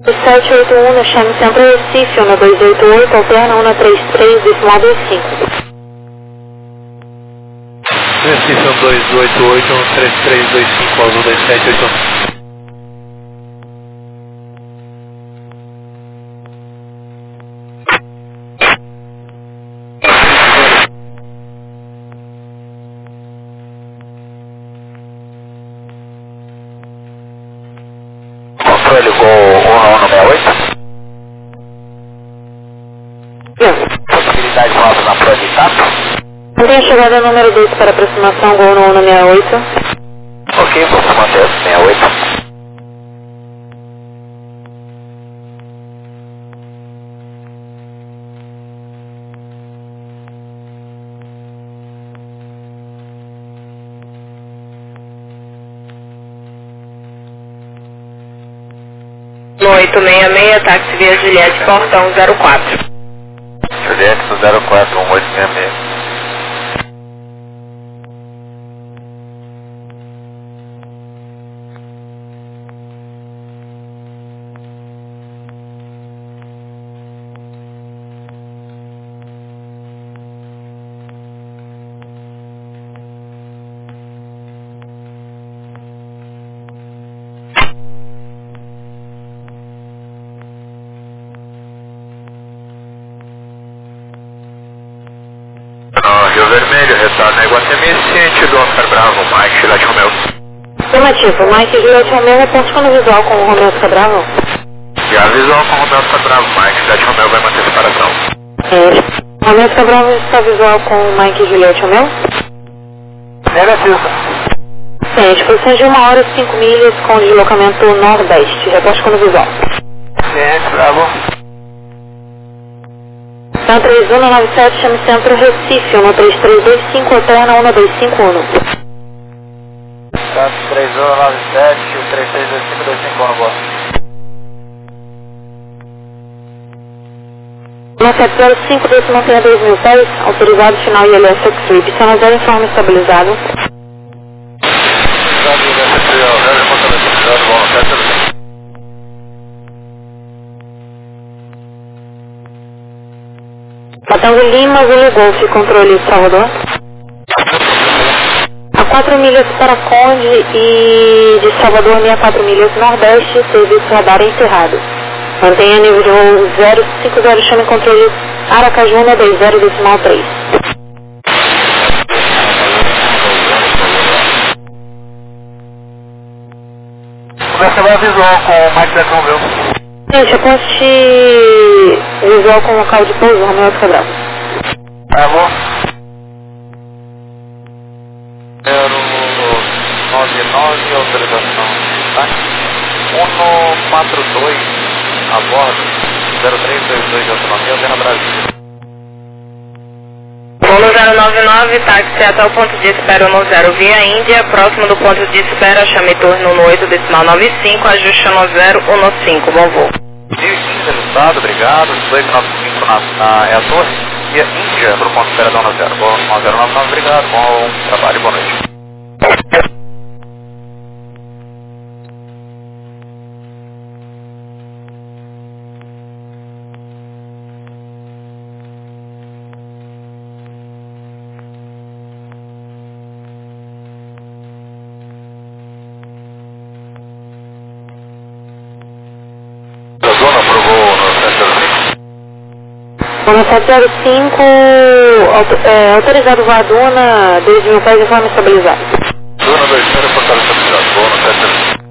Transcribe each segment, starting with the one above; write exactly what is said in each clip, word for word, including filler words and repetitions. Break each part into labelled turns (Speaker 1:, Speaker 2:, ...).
Speaker 1: sete oito um no Chame Centro Recife, um dois oito oito, alterna um três três, decimal dois cinco.
Speaker 2: Recife um dois oito oito, um três três dois cinco, azul dois sete oito um.
Speaker 3: Controle Gol um um seis oito. Possibilidade de volta na prova de etapa.
Speaker 1: Mantém a chegada número dois para aproximação Gol no um seis oito.
Speaker 3: Ok, vamos manter seis oito.
Speaker 4: oito seis seis, táxi via Juliette, portão zero quatro.
Speaker 3: Juliette zero quatro um oito seis seis. Rio Vermelho, retorno a Iguatemi, sentido Oscar Bravo, Mike, Juliette Romeo.
Speaker 1: Afirmativo, Mike Juliette Romeo, reporte quando visual com o Romeo Oscar Bravo.
Speaker 3: Já visual com o Romeo Oscar Bravo, Mike, Juliette Romeo vai manter separação.
Speaker 1: É, Romeo Oscar Bravo está visual com o Mike Juliette Romeo?
Speaker 3: Negativo.
Speaker 1: Sim, disposição de uma hora e cinco milhas com deslocamento nordeste, reporte quando visual.
Speaker 3: Ciente, Bravo.
Speaker 1: Então três um nove sete, Chame Centro Recife, um três três dois cinco, alterna um dois cinco um.
Speaker 3: Santos três um nove sete, três três dois cinco dois cinco um, boa.
Speaker 1: um sete zero cinco, dois mantenha dois mil pés, autorizado final I L S X-Ray, pistão zero em forma estabilizado. Batango Lima, Zulu Golf, controle Salvador. A quatro milhas para Conde e de Salvador, meia quatro milhas nordeste, serviço radar encerrado. Mantenha nível de voo zero cinco zero, chame controle Aracaju, um dois zero, decimal três.
Speaker 3: Começa a visual com o Mike Jackson, viu?
Speaker 1: Gente, eu poste visual com o local de pouso, Romeo Oscar Bravo.
Speaker 3: Tá bom. zero nove nove, autorização de táxi. um quatro dois a bordo. zero três dois dois de autonomia, Terra Brasil.
Speaker 4: Voo zero nove nove, táxi até o ponto de espera no zero via Índia, próximo do ponto de espera, chame turno no oito decimal nove cinco, ajuste no zero um cinco, bom voo.
Speaker 3: Rio quinze, resultado, obrigado. dois nove cinco na, na, é a torre. E a Índia, para o ponto de espera da um zero. Bom, zero nove nove, obrigado. Bom trabalho, boa noite.
Speaker 1: um sete zero cinco, auto, é, autorizado voar Duna, dois mil pés de forma estabilizada.
Speaker 3: Duna dois zero, portal estabilizado. Bom, no sete zero cinco.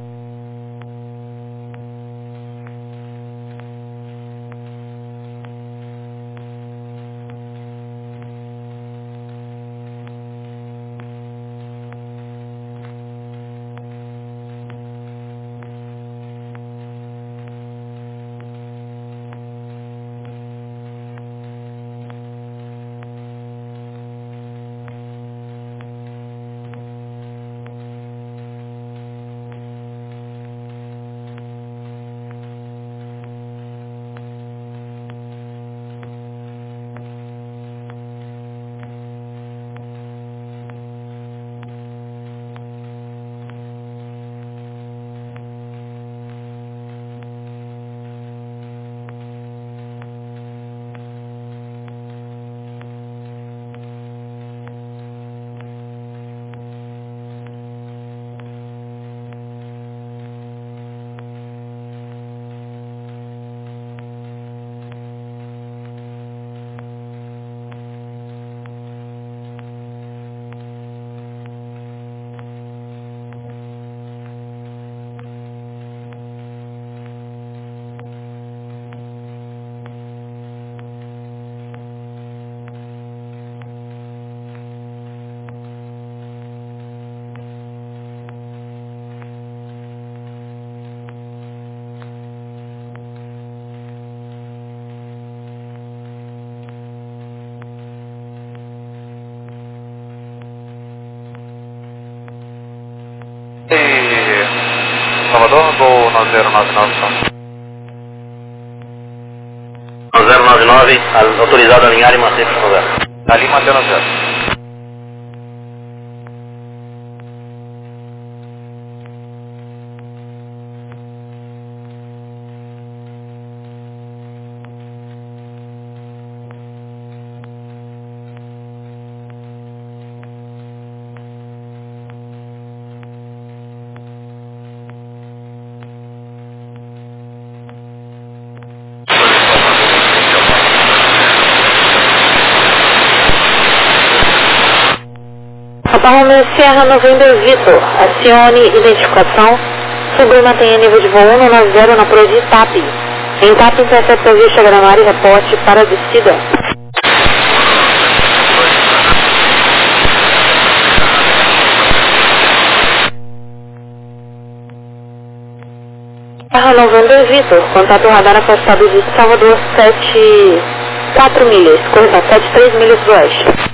Speaker 3: Salvador, Gol nove zero nove nove.
Speaker 2: zero nove nove, autorizado a alinhar e manter por zero.
Speaker 3: Ali mantendo zero.
Speaker 1: Romeo Sierra November Vitor, acione identificação, subiu e mantenha nível de voo um nove zero na proa de Itapi. Em Itapi, intercepta o Vista Granmar e reporte para a descida. Sierra November Vitor, contato radar afastado de Salvador sete quatro milhas, correção sete três milhas do oeste.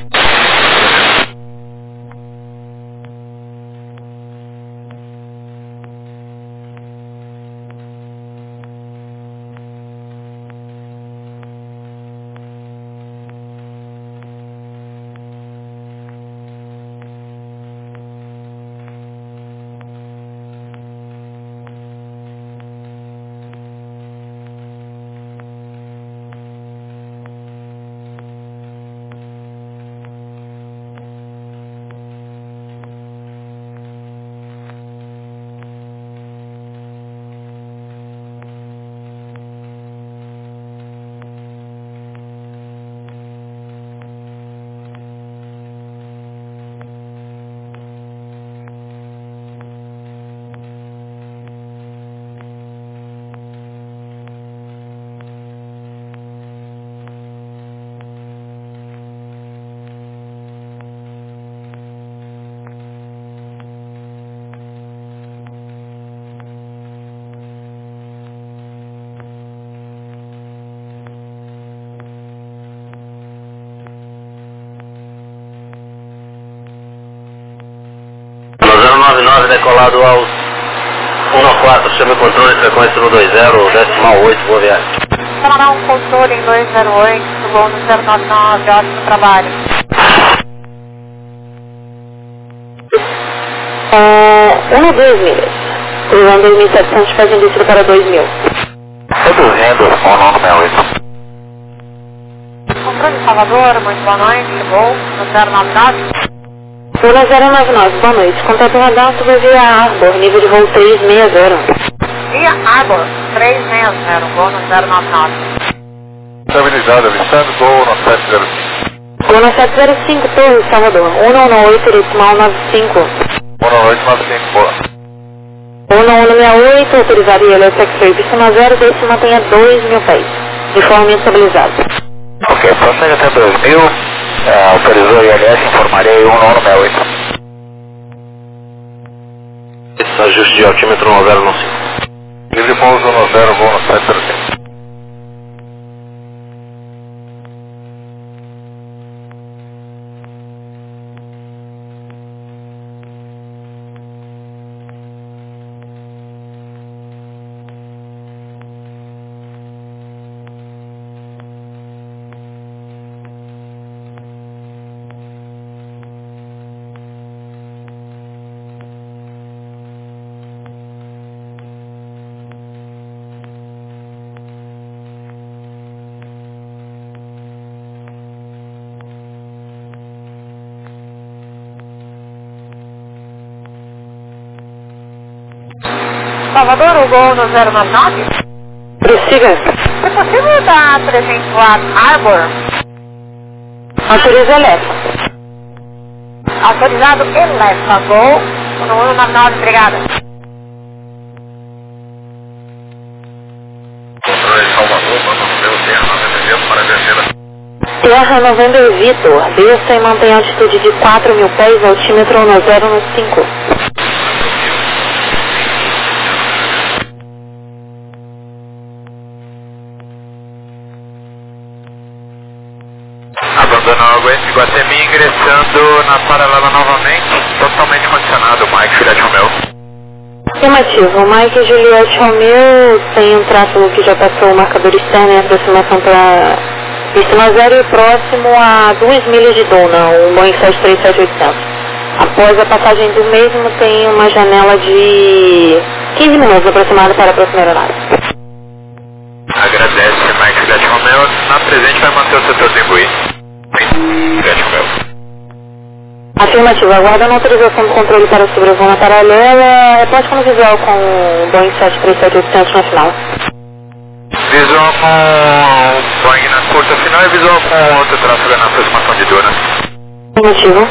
Speaker 2: zero nove nove decolado ao um quatro, chame o controle, frequência no dois zero, decimal oito, boa viagem.
Speaker 1: Para um controle em dois zero oito, voo no zero nove nove, ótimo trabalho. É, um a dois milhas, cruzando dois mil e setecentos, fazendo descida para dois mil.
Speaker 3: Reduzindo, um nove zero oito.
Speaker 1: Controle Salvador, muito boa noite, voo no zero nove nove. Lula zero nove nove, boa noite. Contato radar sobre via Arbor, nível de voo três seis zero. Via Arbor, três seis zero, voo no zero nove nove.
Speaker 3: Estabilizado, avistado, Gol no sete zero cinco.
Speaker 1: Gol no sete zero cinco, Torre, Salvador. um nove oito, decimal nove cinco.
Speaker 3: um nove oito nove cinco, boa.
Speaker 1: um nove seis oito, autorizado I L S X-Ray, pista zero, desce e mantenha dois mil pés. Informe estabilizado.
Speaker 3: Ok, prossegue até dois mil. Uh, autorizou I L S, informarei um nove seis oito.
Speaker 2: Esse ajuste de altímetro um zero cinco.
Speaker 3: Livre pouso um zero, voo no sete zero cinco.
Speaker 1: Salvador, o gol no zero nove nove. Prossiga. É possível dar trezentos watts Arbor? Autoriza elétrico. Autorizado elétrico. Gol no um nove nove, obrigada.
Speaker 3: Controle Salvador, November Terra November para a terceira.
Speaker 1: Terra November Vitor, desça e mantém altitude de quatro mil pés, altímetro no zero cinco.
Speaker 3: Abandonando o Guatemi, ingressando na paralela novamente, totalmente condicionado, Mike, filha de Romeu.
Speaker 1: Afirmativo. Mike Juliette Romeo tem um tráfego que já passou o marcador externo em aproximação para pista zero e próximo a duas milhas de Dona, o Boeing sete três sete oitocentos. Após a passagem do mesmo, tem uma janela de quinze minutos aproximada para a próxima aeronave.
Speaker 3: Agradece, Mike Juliette Romeo. Na presente vai manter o setor do Embuí. Juliette Romeo.
Speaker 1: Afirmativo. Aguardando a autorização do controle para o sobrevoo na paralela. Reporte como visual com o Boeing sete três sete oitocentos na final.
Speaker 3: Visual com Boeing na curta final e visual com outro tráfego na aproximação de Duna.
Speaker 1: Afirmativo.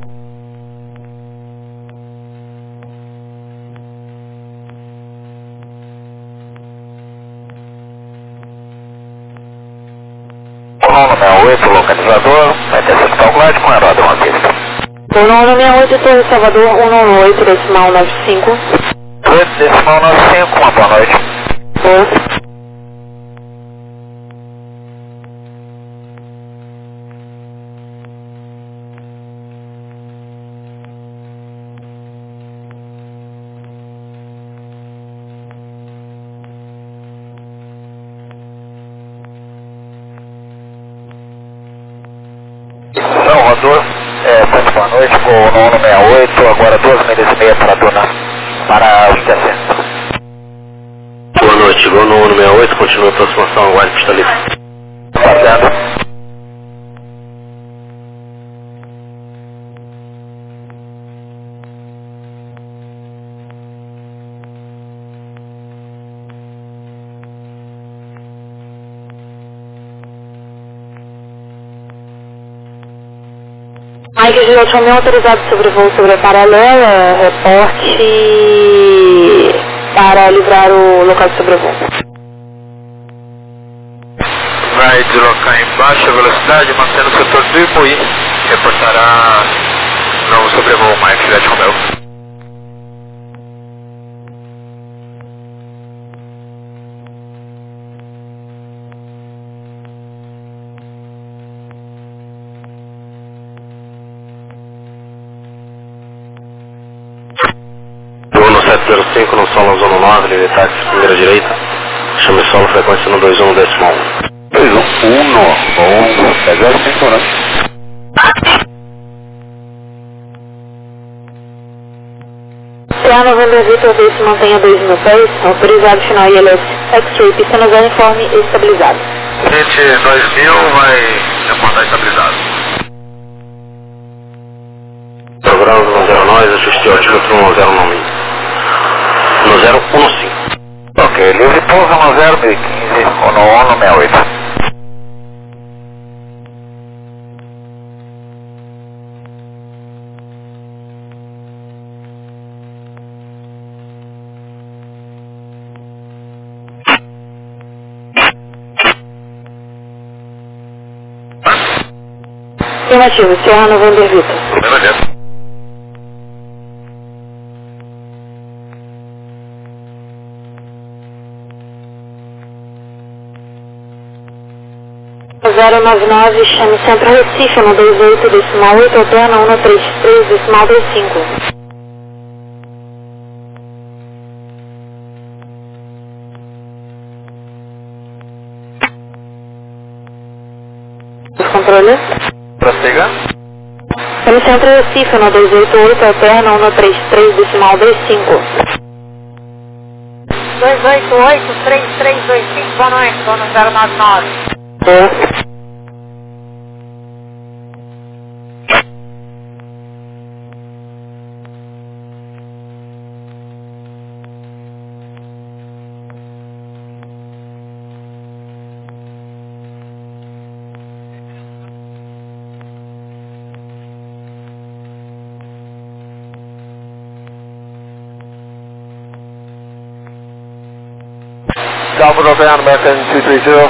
Speaker 3: Uno sessenta e oito, localizador, vai ter central glide com aeródromo à pista.
Speaker 1: Uno sessenta e oito, Torre Salvador, cento e oito, decimal noventa e cinco.
Speaker 3: oito, decimal noventa e cinco, uma boa noite.
Speaker 1: Boa.
Speaker 3: Salvador, é, muito boa noite, com o Uno sessenta e oito, agora duas milhas e meia para a Duna, para os descensos.
Speaker 2: Boa noite, chegou no Uno sessenta e oito, continua a aproximação, aguarde pista livre.
Speaker 3: Guardando.
Speaker 1: Mike Juliette Romeo autorizado sobrevoo sobre a paralela, reporte para livrar o local de sobrevoo.
Speaker 3: Vai deslocar em baixa velocidade, mantendo o setor do Ipuí. Reportará novo sobrevoo, Mike Juliette Romeo.
Speaker 2: sete zero cinco no solo zona nove, linha de táxi, primeira direita. Chame solo, frequência no dois um, decimal um.
Speaker 3: dois um, um, sete zero cinco, né?
Speaker 1: Piano Vander Vitor V se mantenha dois mil pés, autorizado final I L S X-Ray, pista no zero informe e estabilizado.
Speaker 3: Gente, dois mil vai reportar estabilizado.
Speaker 2: Programa no zero nove, ajuste o altímetro no zero nove. No zero um cinco.
Speaker 3: Ok, livre pouso no zero mil e quinze, ou no Uno sessenta e oito.
Speaker 1: Afirmativo, Serrano Vander Vitor.
Speaker 3: Beleza.
Speaker 1: zero nove nove, chame Centro Recife, no dois oito, decimal oito, alterna um três três, decimal dois cinco. Os controles?
Speaker 3: Prossiga.
Speaker 1: Chame Centro Recife, no dois oito oito, alterna um três três, decimal dois cinco.
Speaker 5: dois oito oito, três três dois cinco, boa noite, dono zero nove nove.
Speaker 1: Boa.
Speaker 3: Salvador Van, American two three zero.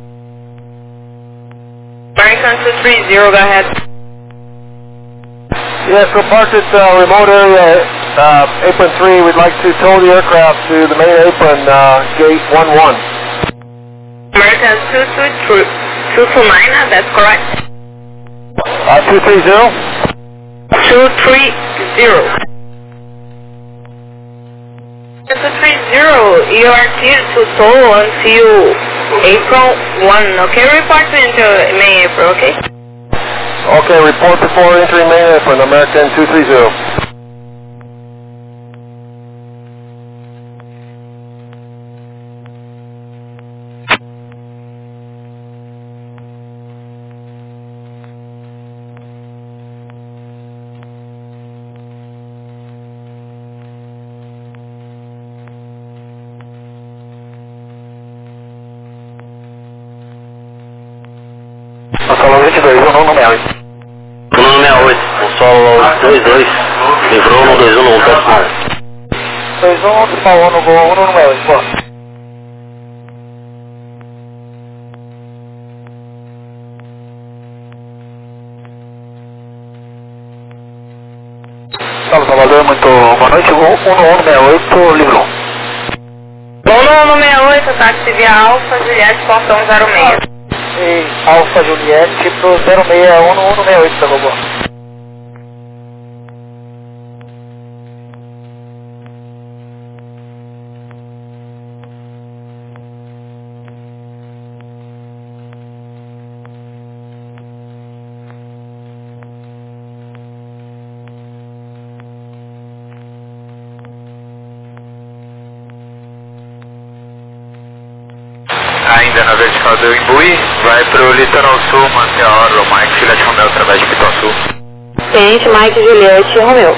Speaker 4: American two three zero, go ahead.
Speaker 3: Yes, we're parked at uh, remote area, uh, apron three. We'd like to tow the aircraft to the main apron, uh, gate one one.
Speaker 4: American two two nine, that's correct?
Speaker 3: Uh, two three zero?
Speaker 4: two three zero. two three zero, you are cleared to tow until April first, okay? Report into May, April, okay?
Speaker 6: Okay, report before entering May, April, American two three zero. Solo vinte e dois, um no sessenta e oito.
Speaker 2: Um no sessenta e oito, o solo dois dois, livrou no dois um no um, teste mais.
Speaker 6: dois um, decimal um no gol, um no sessenta e oito, boa. Salve Salvador, muito boa noite, um no um sessenta e oito, livrou.
Speaker 4: um no um sessenta e oito, táxi via Alfa, Juliette, portão zero seis.
Speaker 6: E Alfa Juliette pro zero seis um no um sessenta e oito, tá bom?
Speaker 3: Ainda na vertical do Imbuí, vai pro litoral sul, manter a hora, o Mike Juliette Romeu através de Pituaçu.
Speaker 1: Cliente Mike Juliette Romeu.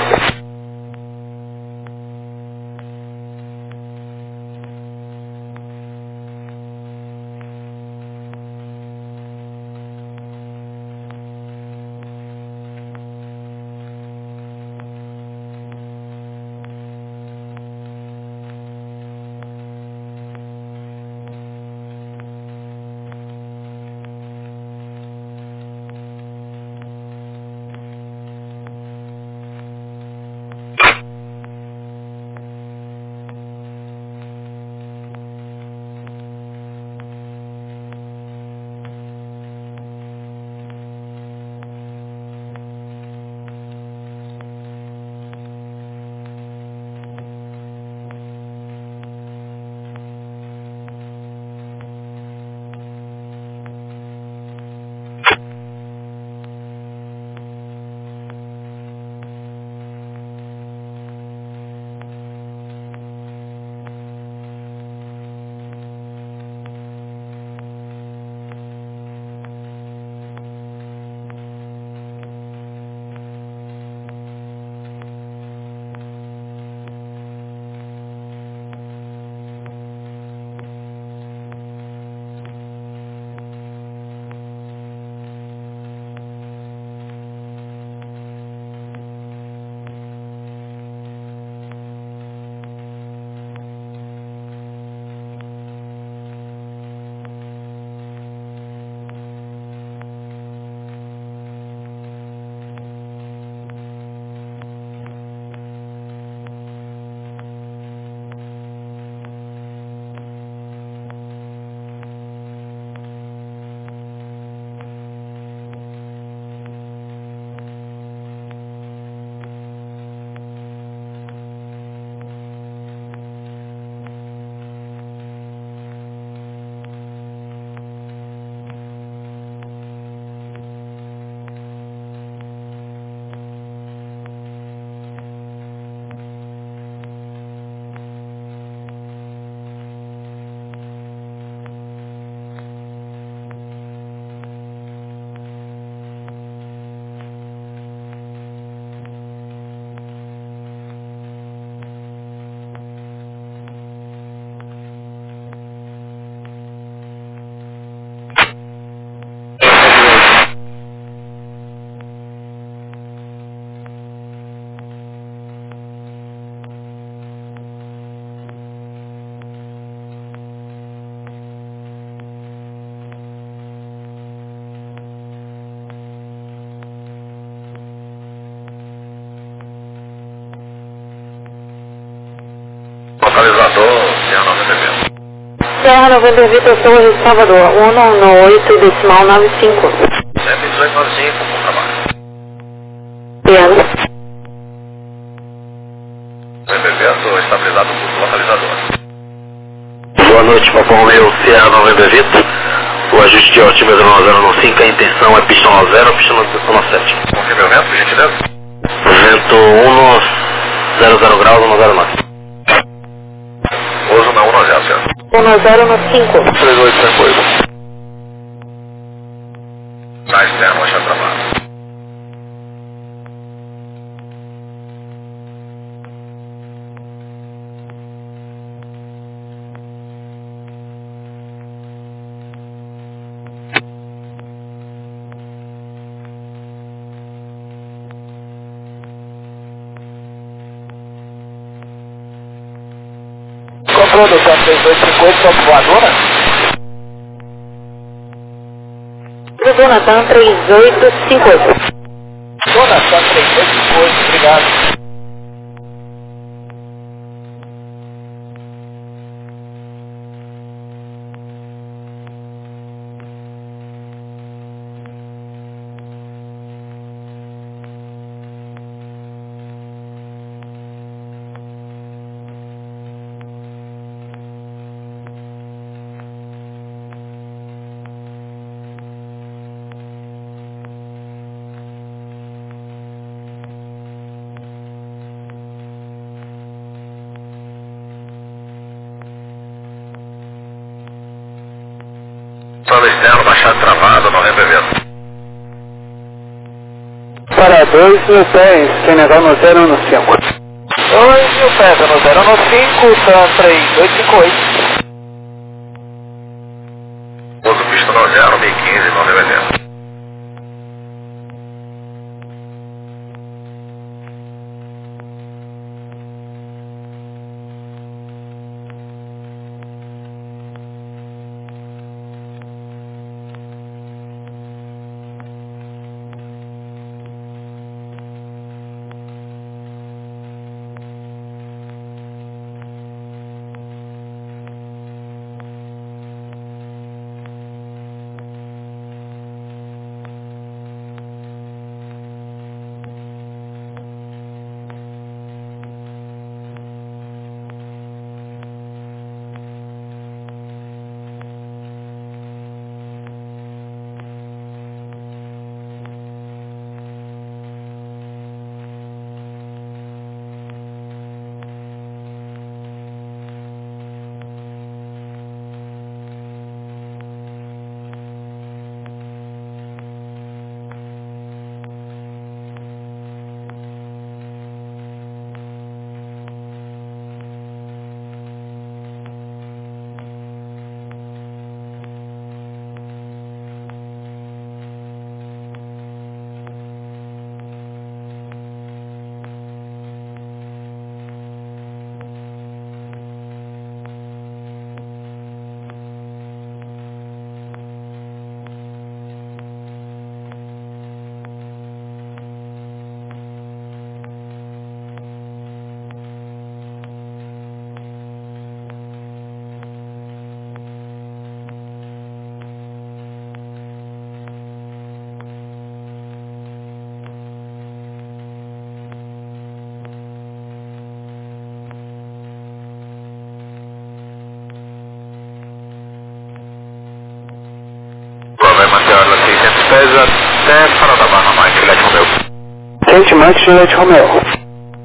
Speaker 3: Localizador, Serra noventa e oito.
Speaker 1: Serra noventa e oito, Torres de Salvador, um no oito, decimal noventa e cinco.
Speaker 3: cento e dezoito noventa e cinco, bom trabalho.
Speaker 1: Piano.
Speaker 3: C B B dois. estabilizado o curso localizador.
Speaker 2: Boa noite, Papo Romeo, Sierra November Vito. O ajuste de altímetro nove zero nove cinco, a intenção é pista nove zero, pista nove sete.
Speaker 3: Confirme o vento, por gentileza?
Speaker 2: Vento um zero zero graus, um zero nove.
Speaker 3: Uso na um zero zero.
Speaker 1: um zero nove cinco.
Speaker 6: três oito cinco oito.
Speaker 3: Na externa, achar travado.
Speaker 6: Control do três dois cinco oito, só voadora?
Speaker 1: Jonathan três oito cinco oito.
Speaker 6: Jonathan três dois cinco oito, obrigado.
Speaker 3: Solo externo, baixado travado, November Vento.
Speaker 6: Para dois mil pés, Senegal no zero um cinco. dois mil pés no zero um cinco, T A M três dois cinco oito.
Speaker 3: Uso pista nove zero, mil e quinze, November Vento.
Speaker 6: pés até Paranavaca, Mike, Juliette Romeo. Gente, Mike, Juliette Romeo.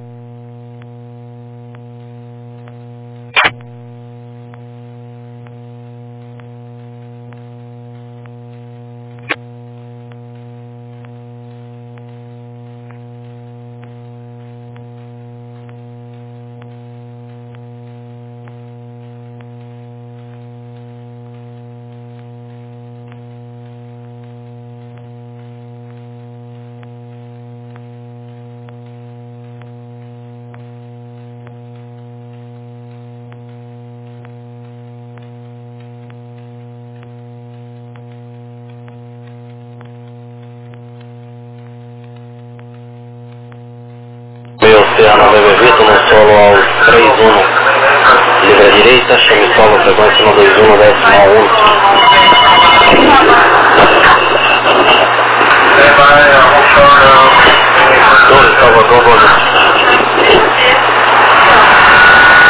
Speaker 2: Oceano November Vito no solo aos três um, livre à direita, chame solo, frequência um dois um, décimo um. Torre Salvador, boa noite.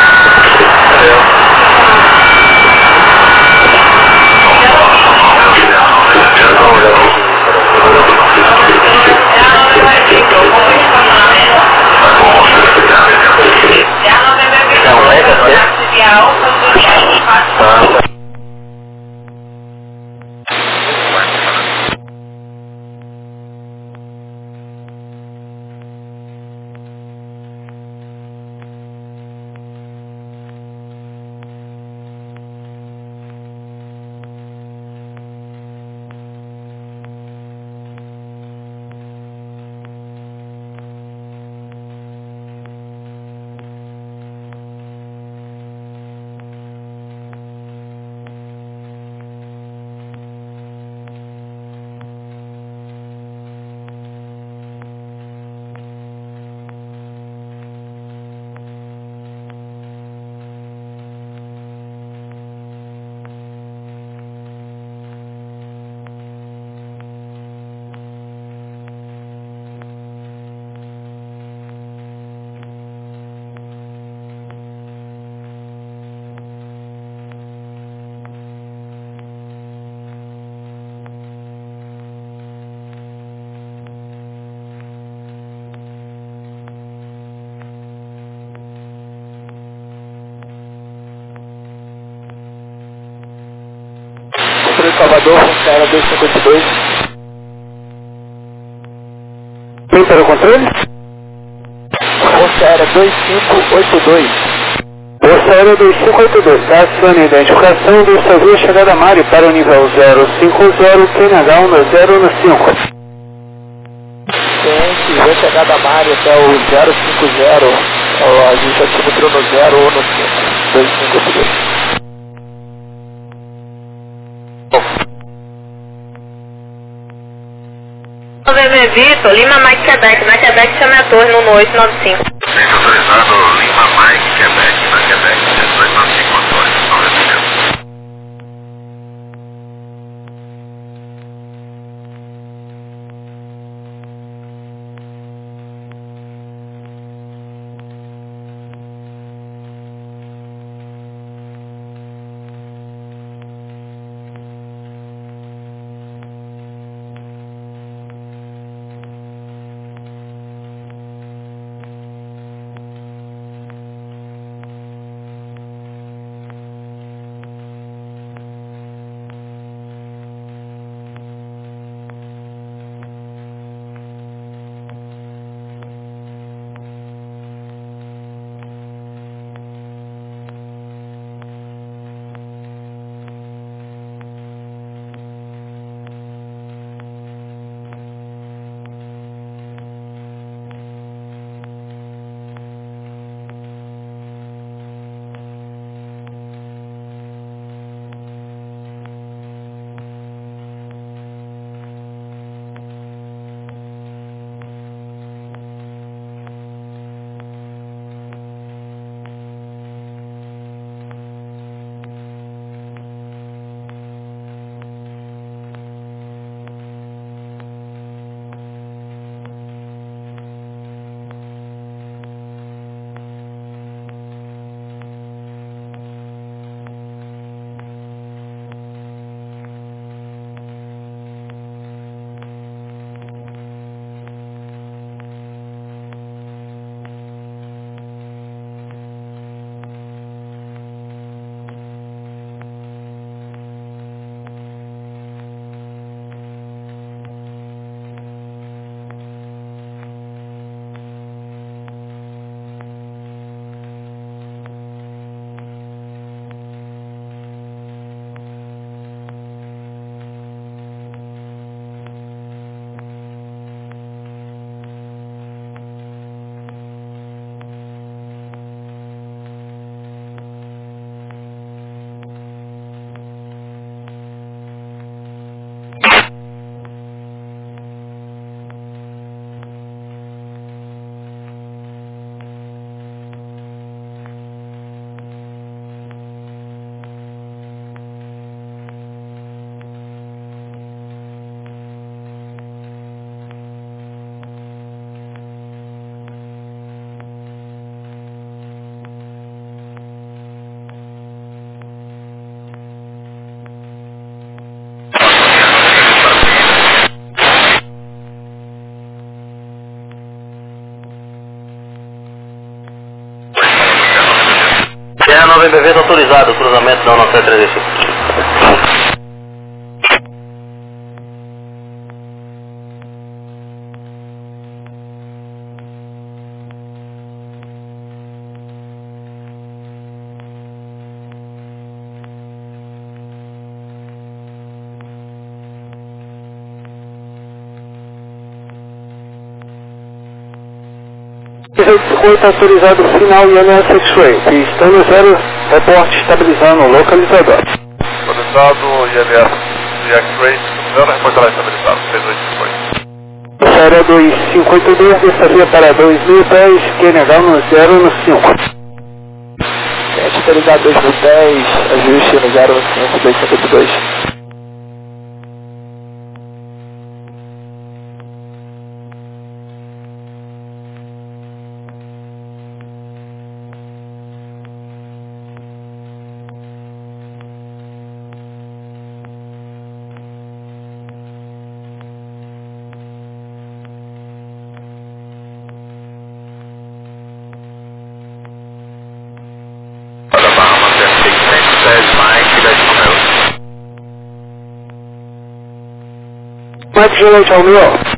Speaker 6: Salvador, Força Aérea dois cinco oito dois. Quem para o controle? Força Aérea dois cinco oito dois. Força Aérea dois cinco oito dois, acione a identificação do seu via chegada a Mário para o nível zero cinco zero, Q N H um zero um cinco. Ciente, via chegada a Mário até o zero cinco zero, a gente altimetria no zero um cinco, dois cinco oito dois.
Speaker 4: V V Vitor, Lima Mike Quebec, na Quebec chama a torre no oito nove cinco.
Speaker 2: Centro autorizado Lima Mike Quebec, na Quebec, dois nove cinco Antônio, nove minutos. nove B V autorizado, cruzamento da nove três cinco.
Speaker 6: oito autorizado final I N S X-Ray, pista no zero, reporte estabilizando o localizador.
Speaker 3: Autorizado I N S X-Ray, zero, reportagem estabilizado, seis oito cinco oito.
Speaker 6: Série dois cinco oito dois, dessa via para dois mil e dez, Q N H no zero um cinco. Sete autorizado dois mil e dez, ajuste no zero um cinco, dois cinco oito dois.
Speaker 2: Mike,
Speaker 6: Mike Juliette Romeo.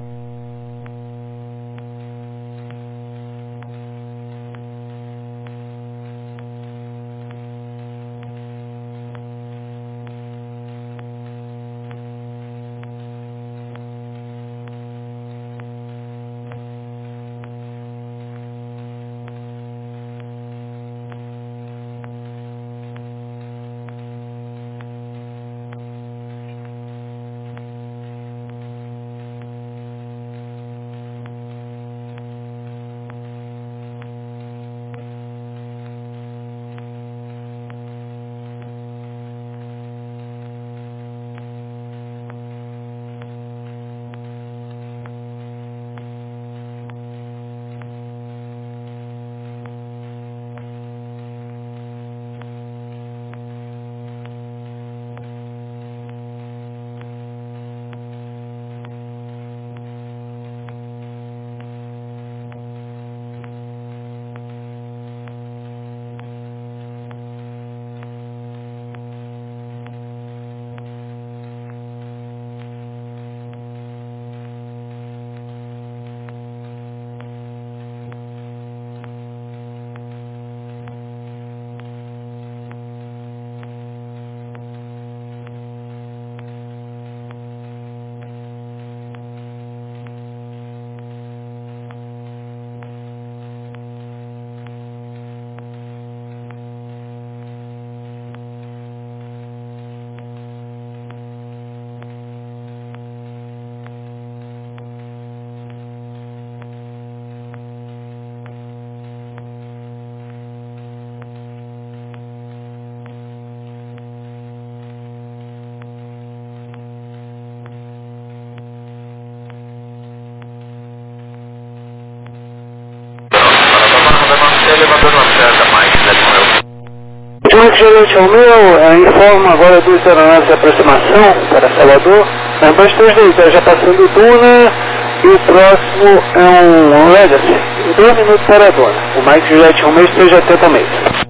Speaker 6: Mike Juliette Romeo, informa agora duas aeronaves de aproximação para Salvador, ambas três deles, já passando Duna, e o próximo é um Legacy, em dois minutos para a Duna. O Mike Juliette Romeo esteja atento ao meio.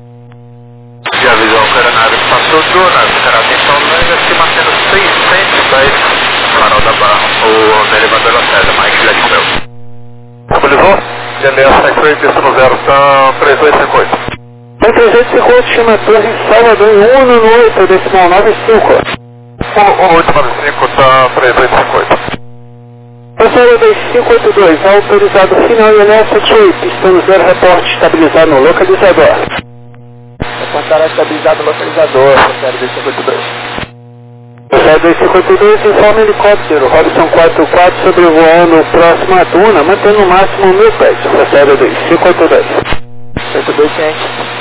Speaker 3: De avisão que a aeronave passou Duna, ficará atenção Legacy, mantendo seiscentos dez, farol da Barra, o elevador Lacerda, Mike Juliette Romeo.
Speaker 2: Estabilizou? G M S sete oito, pista no zero, está três dois cinco oito.
Speaker 6: Tem trezentos e cinquenta oito, estima Torre em Salvador em um no oito, decimal nove cinco.
Speaker 2: um oito nove cinco, está três dois cinco oito.
Speaker 6: Passageiro dois cinco oito dois, autorizado final I L S sete oito, pista no zero, reporte estabilizado no localizador.
Speaker 3: Reportará estabilizado no localizador, passageiro dois cinco oito dois.
Speaker 6: Passageiro dois cinco oito dois, informa helicóptero, Robson quatro quatro, sobrevoando próximo a Duna, mantendo no máximo mil pés. Passageiro dois cinco oito dois.
Speaker 3: oito dois cinco.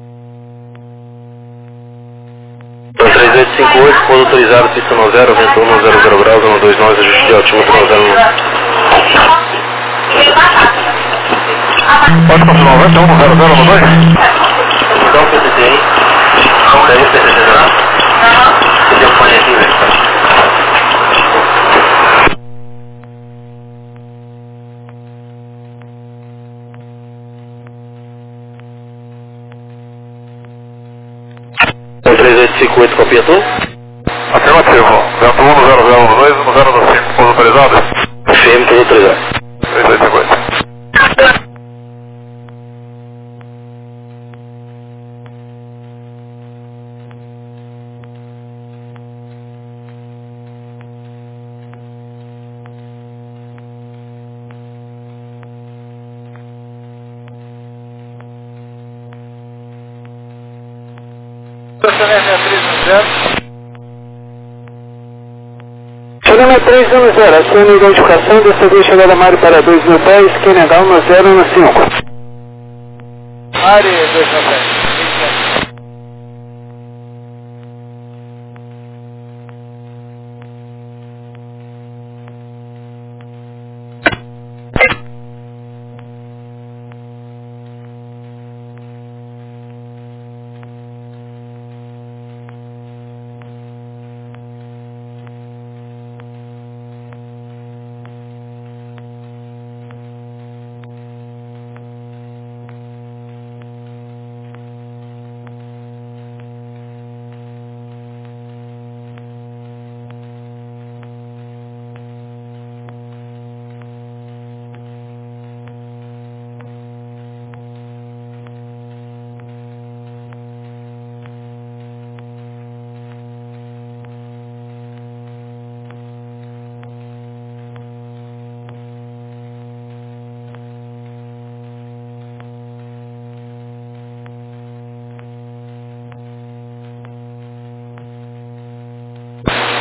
Speaker 2: três oito cinco oito, ponto autorizado, pista no zero, vento um, zero zero graus, um dois nove, ajuste de altímetro no zero um.
Speaker 3: Pode continuar, vento um, zero zero dois?
Speaker 2: Então, P C C, hein? Então, deve ser P C C, né? Você tem um fone aqui, velho. três oito cinco oito, copia tu?
Speaker 3: Afirmativo. Vento um, zero zero dois, um zero dois cinco, ponto autorizado?
Speaker 2: Firme, tudo autorizado.
Speaker 3: três oito cinco oito.
Speaker 6: Chegando a três um zero, acione a identificação, dessa vez chegada Mário para dois mil dez, Kenegal no zero no cinco.
Speaker 3: Mário dois mil dez.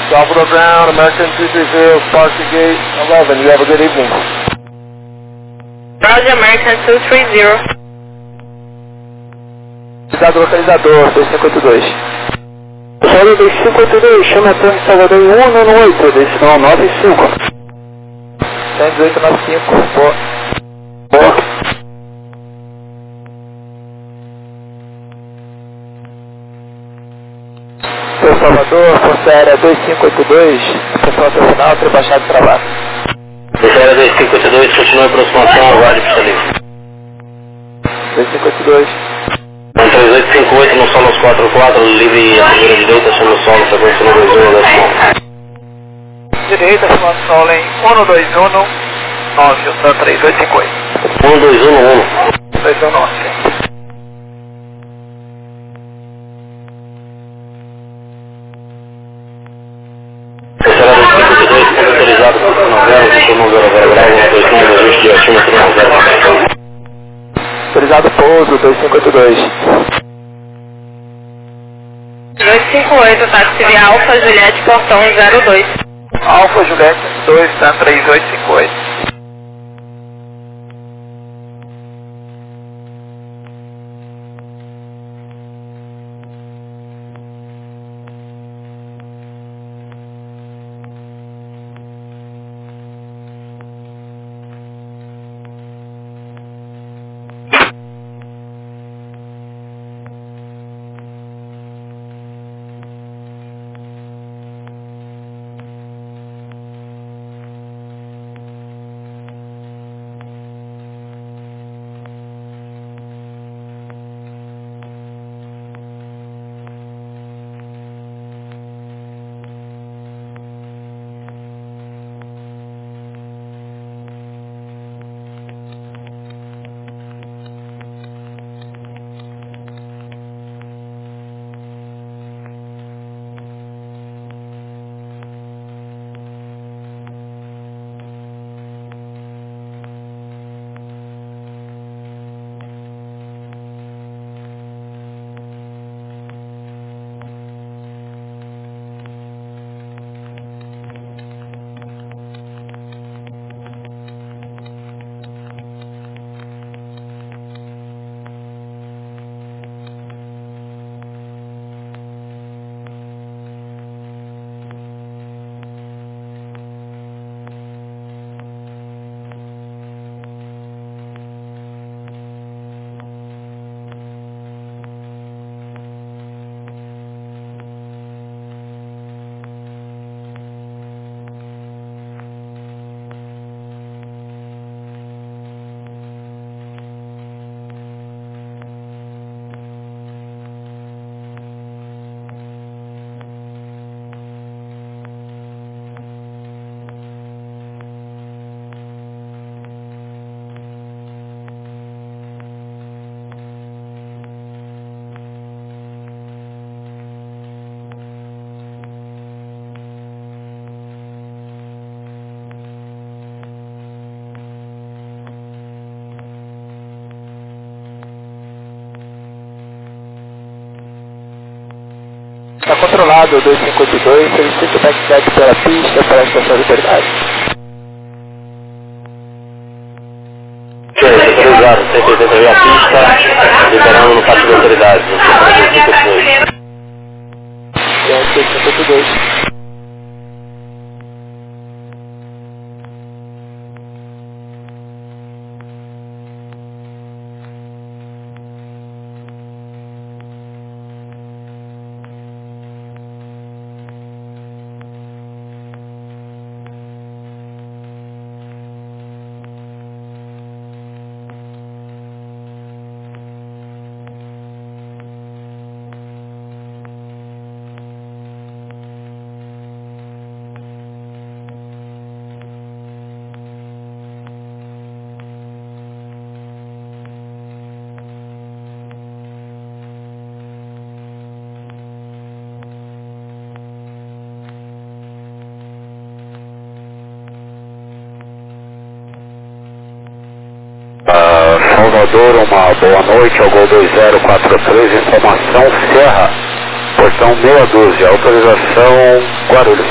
Speaker 6: Salvador Ground, American two three zero, Parking Gate eleven. You have a good evening.
Speaker 4: Roger, American two three zero.
Speaker 6: Cidade localizador, dois cinco oito dois. Salvador dois cinco oito dois, chama a torre Salvador em um nove oito, decisão nove cinco. cento e dezoito nove cinco, boa. Boa. Seu Salvador, Força Aérea dois cinco oito dois, atenção até o final, trebaixado de trabalho.
Speaker 2: Força Aérea dois cinco oito dois, continua a aproximação, aguarde pista livre.
Speaker 6: dois cinco oito dois.
Speaker 2: um três oito cinco oito no solo quatro quatro, livre a primeira direita, chama o solo, frequência um dois um, décimo.
Speaker 6: Direita, chamando o solo em um dois um, nove um três dois cinco oito.
Speaker 2: um dois um um.
Speaker 6: dois um nove.
Speaker 2: Força Aérea dois cinco oito dois, ponto autorizado por Novembro, turno zero zero grau, um dois um, ajuste de altímetro um zero.
Speaker 6: Autorizado pouso, dois cinco oito dois.
Speaker 4: dois cinco oito, táxi via Alfa Juliette, portão zero dois.
Speaker 6: Alfa Juliette dois, tá três oito cinco oito. Está controlado, dois cinco oito dois, solicita o backset pela pista para a estação de Liberdade.
Speaker 2: Sim, autorizado, cento e oitenta via pista, liberando no pátio de autoridade, no dois cinco oito dois.
Speaker 6: dois cinco oito dois.
Speaker 2: Salvador, uma boa noite ao Gol dois zero quatro três, informação Serra, Porto
Speaker 6: autorização seiscentos e doze, autorização Guarulhos.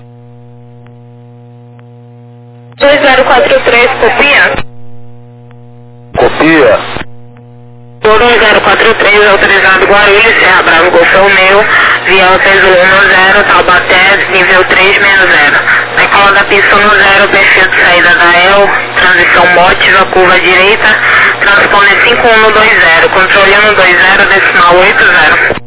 Speaker 4: dois zero quatro três, copia?
Speaker 6: Copia.
Speaker 4: dois zero quatro três, autorizado Guarulhos, Serra Bravo, Golfo Romeu, via Alpes um zero, Taubaté, nível trezentos e sessenta. Decola da pista um zero, perfil de saída da E L, transição mótiva, curva direita, transponder cinco um dois zero, controle um dois zero, decimal oito zero.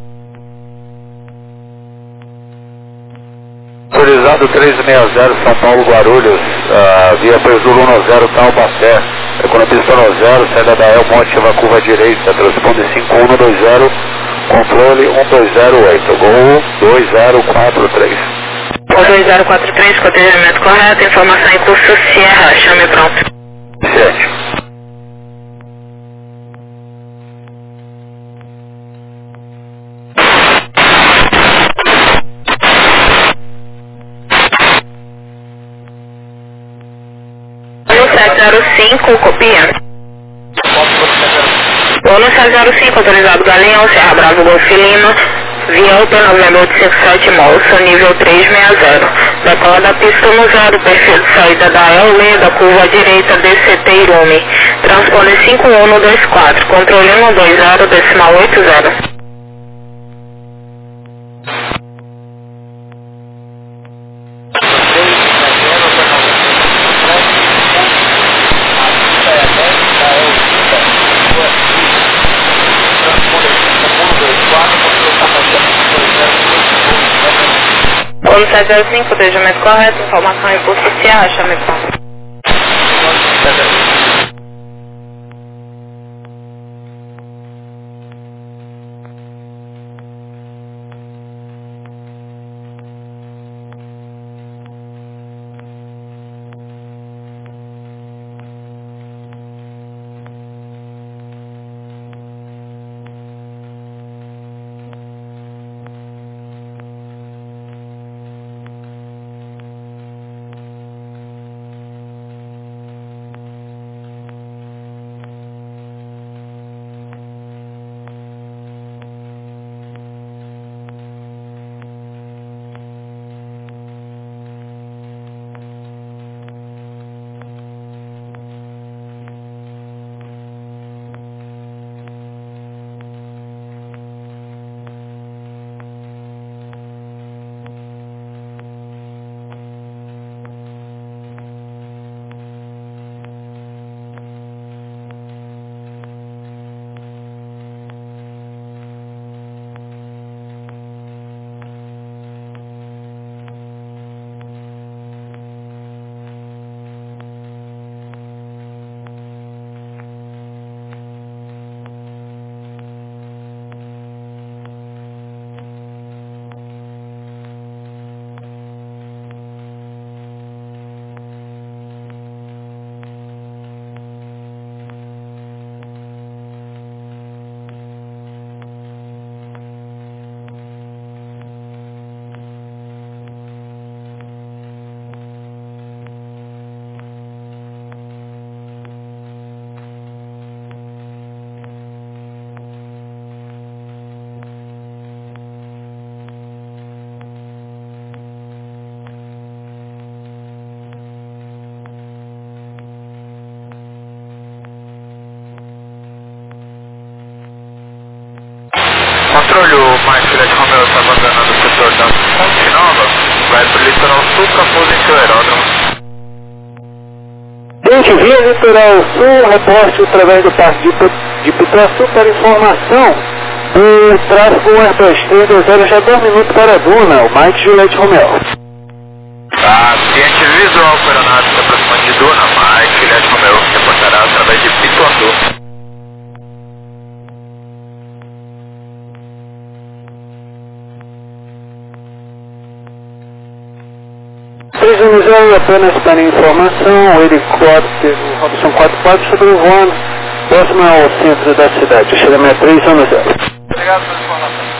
Speaker 6: Autorizado trezentos e sessenta, São Paulo, Guarulhos, uh, via Presul um zero, Taubaté, economista um zero, saída da E L, mótiva, curva direita, transponder cinco um dois zero, controle um dois zero oito, gol dois zero quatro três.
Speaker 4: Gol dois zero quatro três, cotejamento correto, informação em curso Sierra, chame pronto.
Speaker 6: sete.
Speaker 4: sete zero cinco, copia? Ônus sete zero cinco, autorizado Galeão, Serra Bravo, Golfo Lima, via Open novembro oito cinco sete, Molson, nível trezentos e sessenta. Decola da pista um zero, perfil de saída da E L, da curva direita, D C T Irume. Transponder cinco um dois quatro, controle um dois zero, decimal oito zero. Ônus sete zero cinco, cotejamento correto, informação em curso Sierra, chame pronto.
Speaker 3: Controle, o Mike Juliette Romeo está abandonando o setor da Fonte Nova, vai para o litoral sul para pouso em seu aeródromo.
Speaker 6: Gente, via litoral sul, reporte através do Parque de, de Pituaçu para informação. O tráfego Airbus três dois zero já dois minutos para a Duna, o Mike Juliette Romeo.
Speaker 3: Tá, ambiente visual para a aeronave se aproximando de Duna, Mike Juliette Romeo reportará através de Pituaçu.
Speaker 6: três um zero, apenas para informação, o helicóptero Robson quatro quatro sobrevoando, próximo ao centro da cidade, chegamento três um zero.
Speaker 3: Obrigado pela informação.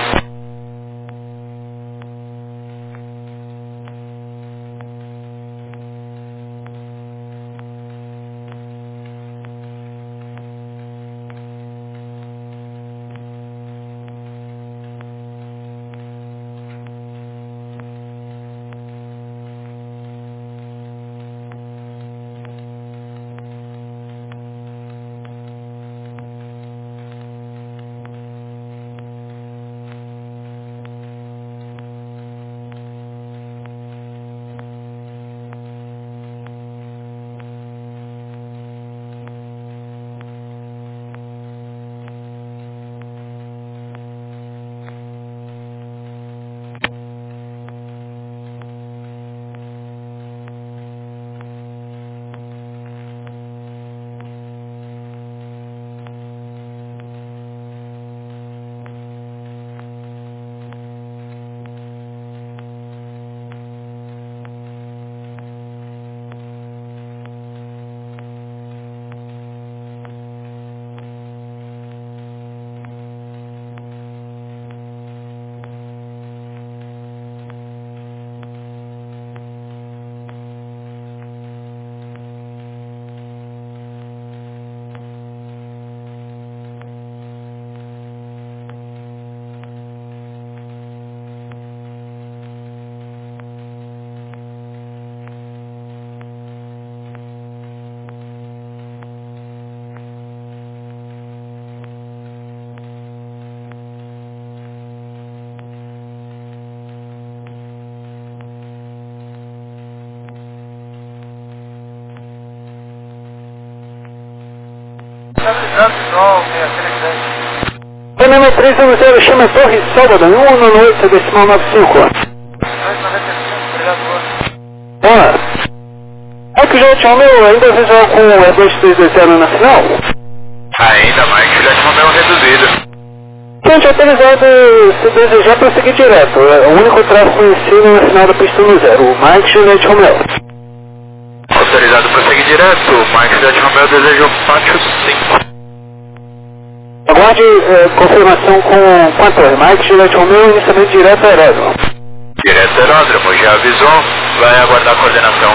Speaker 3: Sol, seis três dez.
Speaker 6: Panamá três um zero, chama Torre Salvador, um nove oito, decimal nove cinco.
Speaker 3: dois noventa e cinco, obrigado, boa.
Speaker 6: Boa. É que já tinha o meu, ainda visual com o E dois três dois zero na final?
Speaker 2: Ainda, Mike Juliette Romeo reduzido.
Speaker 6: Gente, autorizado, se desejar, prosseguir direto. O único traço em si na final da pista no zero, o Mike Juliette Romeo.
Speaker 2: Autorizado prosseguir direto, Mike Juliette Romeo deseja o pátio cinco.
Speaker 6: Aguarde eh, confirmação com, com a torre. Mike Juliette Romeo, iniciamento direto aeródromo.
Speaker 2: Direto aeródromo, já avisou, vai aguardar a coordenação.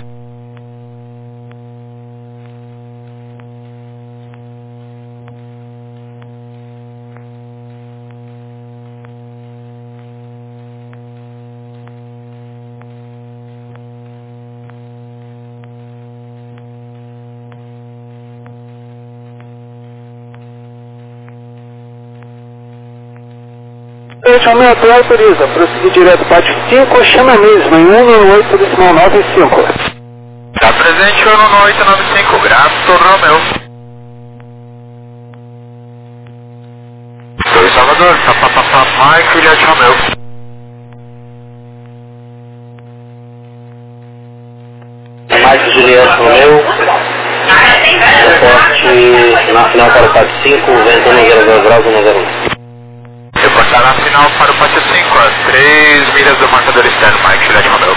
Speaker 6: Juliette Romeo, a torre autoriza. Prosseguir direto pátio cinco, chama mesmo em um nove oito, decimal nove cinco.
Speaker 2: Está presente um nove oito nove cinco, Grato Romeo. Torre Salvador, papapá, Mike Juliette Romeo. Mike Juliette Romeo. Reporte na final para o pátio cinco, vento um zero zero graus, um zero um. Reportar na final para o pátio cinco, a três milhas do marcador externo, Mike Juliette Romeo.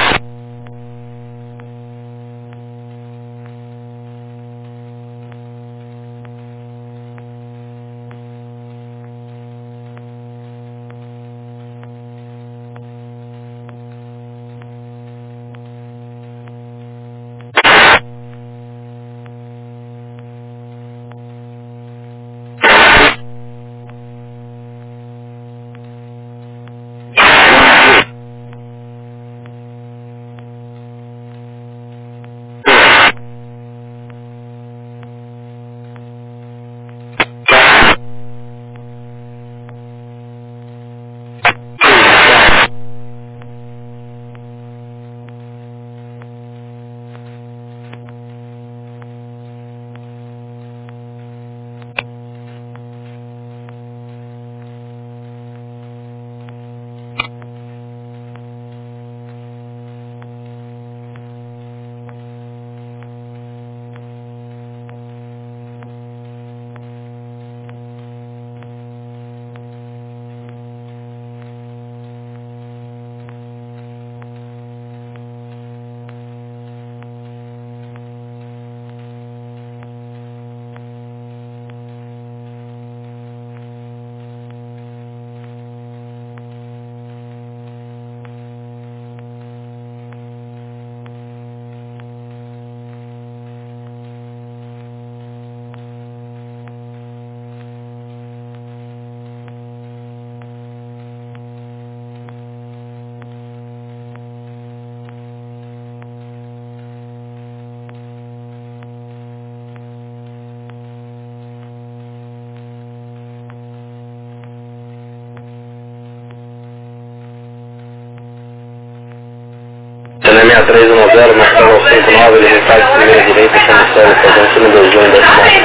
Speaker 2: seis três um zero, Marcelo cinco nove, ele faz primeira direita, chama Célio, presente no dois um,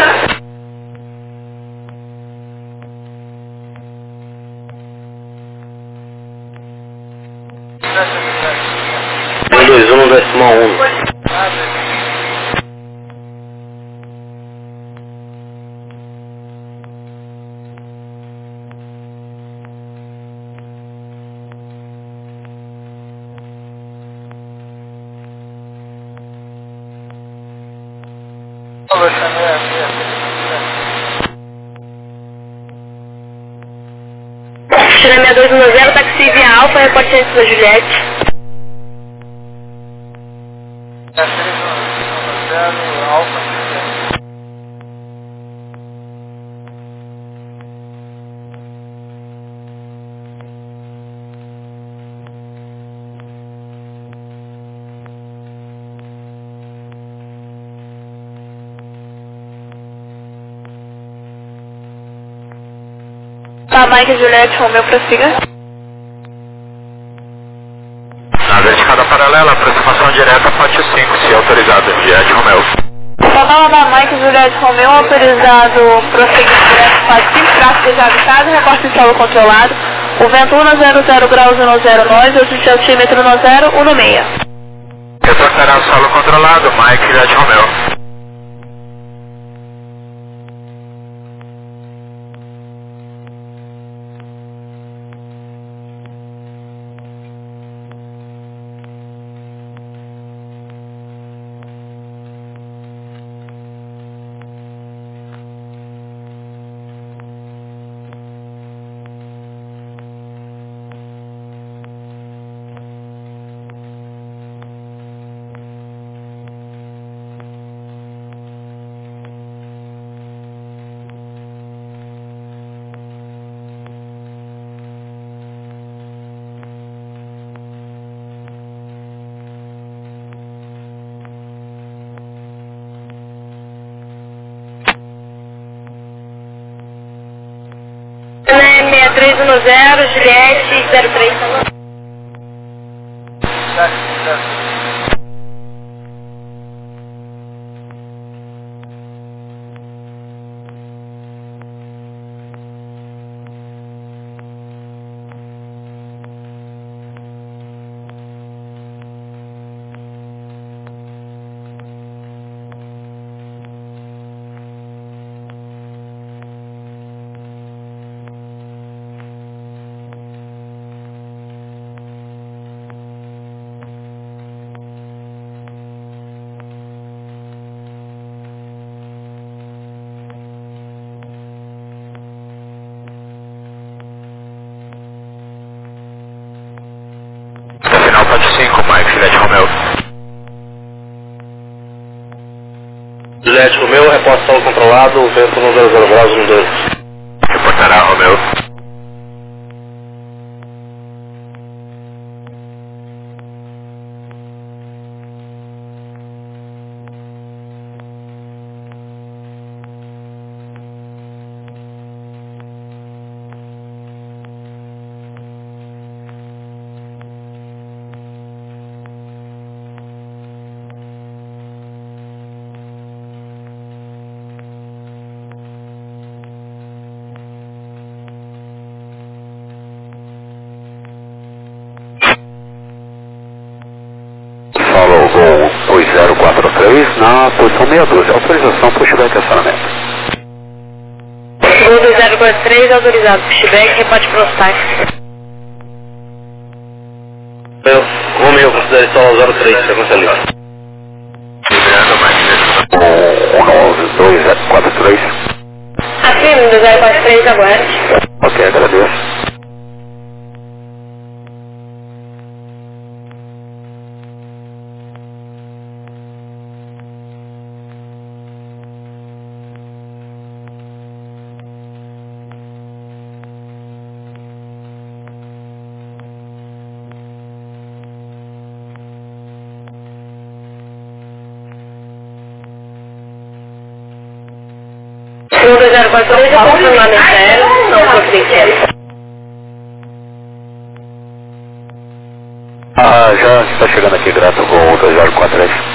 Speaker 2: decimal um. um dois um, decimal um.
Speaker 4: China seis dois um zero, taxi via Alfa, reporte antes da Juliette.
Speaker 3: três um zero, Alfa, Juliette.
Speaker 4: Tá, Mike Juliette, Romeo, prossiga.
Speaker 2: Na verticada paralela, aproximação direta, pátio cinco, se autorizado, Juliette Romeo.
Speaker 1: Total da Mike Juliette Romeu, autorizado prosseguir direto para cinco traços desabitado, reporte em solo controlado. O vento um zero zero graus um zero nove, o centímetro no zero, um seis.
Speaker 2: Reportará o solo controlado, Mike Juliette Romeu.
Speaker 1: seis três um zero, Juliette zero três. Final pode cinco, Mike Juliette Romeu.
Speaker 3: Juliette Romeu, reporte solo controlado, vento no zero zero graus um dois.
Speaker 2: Reportará Romeu.
Speaker 6: Falou, voo dois zero quatro três na posição meia doze. Autorização pushback acionamento.
Speaker 1: Voo dois zero quatro três, autorizado pushback, reporte Prostar.
Speaker 3: Meu, Romeu, considere só zero três, sequência livre.
Speaker 2: Liberando Mike.
Speaker 6: um nove dois zero quatro três.
Speaker 1: Afirmo, dois zero quatro três, aguarde.
Speaker 6: Ok, agradeço.
Speaker 1: Voo dois zero quatro três, já confirmado em zero, não confidencial.
Speaker 6: Ah, já está chegando aqui, grato com o dois zero quatro três.